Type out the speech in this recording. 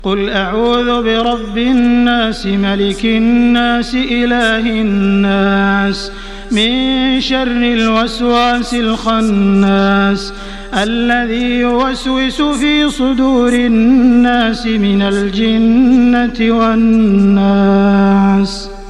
قل أعوذ برب الناس ملك الناس إله الناس من شر الوسواس الخناس الذي يوسوس في صدور الناس من الجنة والناس.